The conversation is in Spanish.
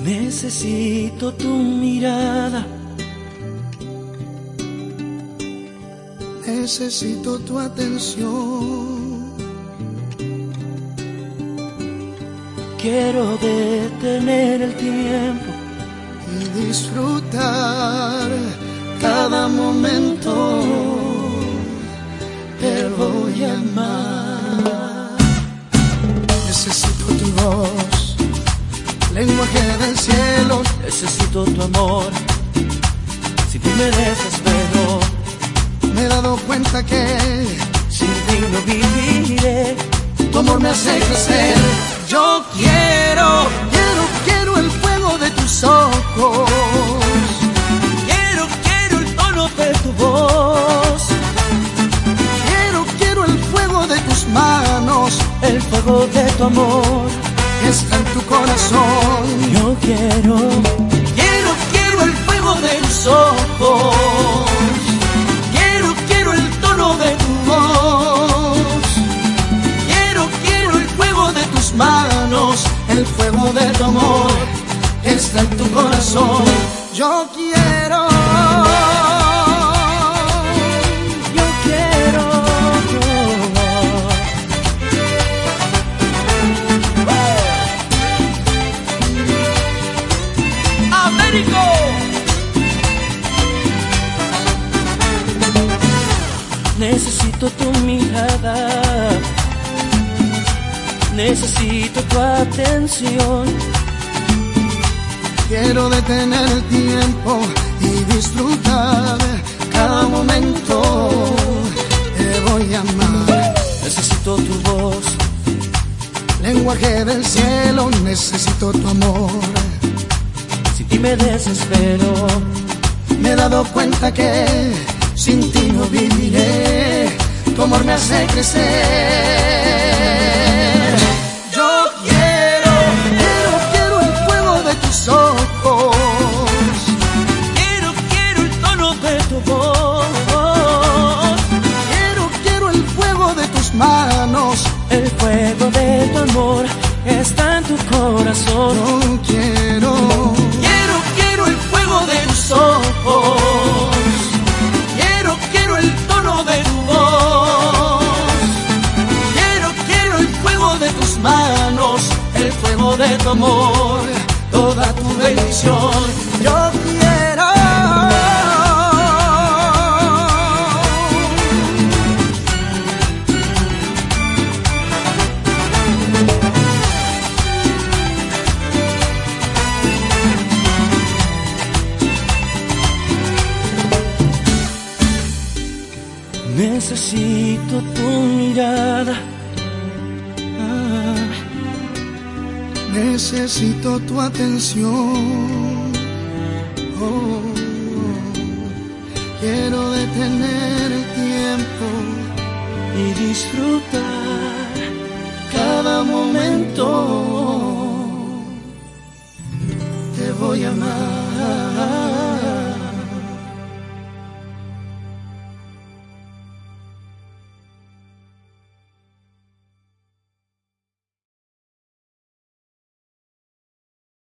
Necesito tu mirada, necesito tu atención. Quiero detener el tiempo y disfrutar cada momento. Te voy a amar. Necesito tu voz, lenguaje del cielo. Necesito tu amor, sin ti me desespero. Me he dado cuenta que sin ti no viviré. Tu amor me hace crecer. Yo quiero el fuego de tus ojos. Quiero el tono de tu voz. Quiero el fuego de tus manos. El fuego de tu amor está en tu corazón. Yo quiero el fuego de tus ojos. Quiero el tono de tu voz. Quiero el fuego de tus manos. El fuego de tu amor está en tu corazón. Yo quiero. Necesito tu mirada, necesito tu atención. Quiero detener el tiempo y disfrutar cada momento. Te voy a amar. Necesito tu voz, lenguaje del cielo. Necesito tu amor. Sin ti me desespero. Me he dado cuenta que sin ti no viviré. Tu amor me hace crecer. Yo quiero el fuego de tus ojos. Quiero el tono de tu voz. Quiero el fuego de tus manos. El fuego de tu amor está en tu corazón. Yo quiero el fuego de tus ojos. Quiero el tono de tu voz. Quiero el fuego de tus manos. El fuego de tu amor, toda tu bendición. Yo quiero. Necesito tu mirada, necesito tu atención. Quiero detener el tiempo y disfrutar cada momento.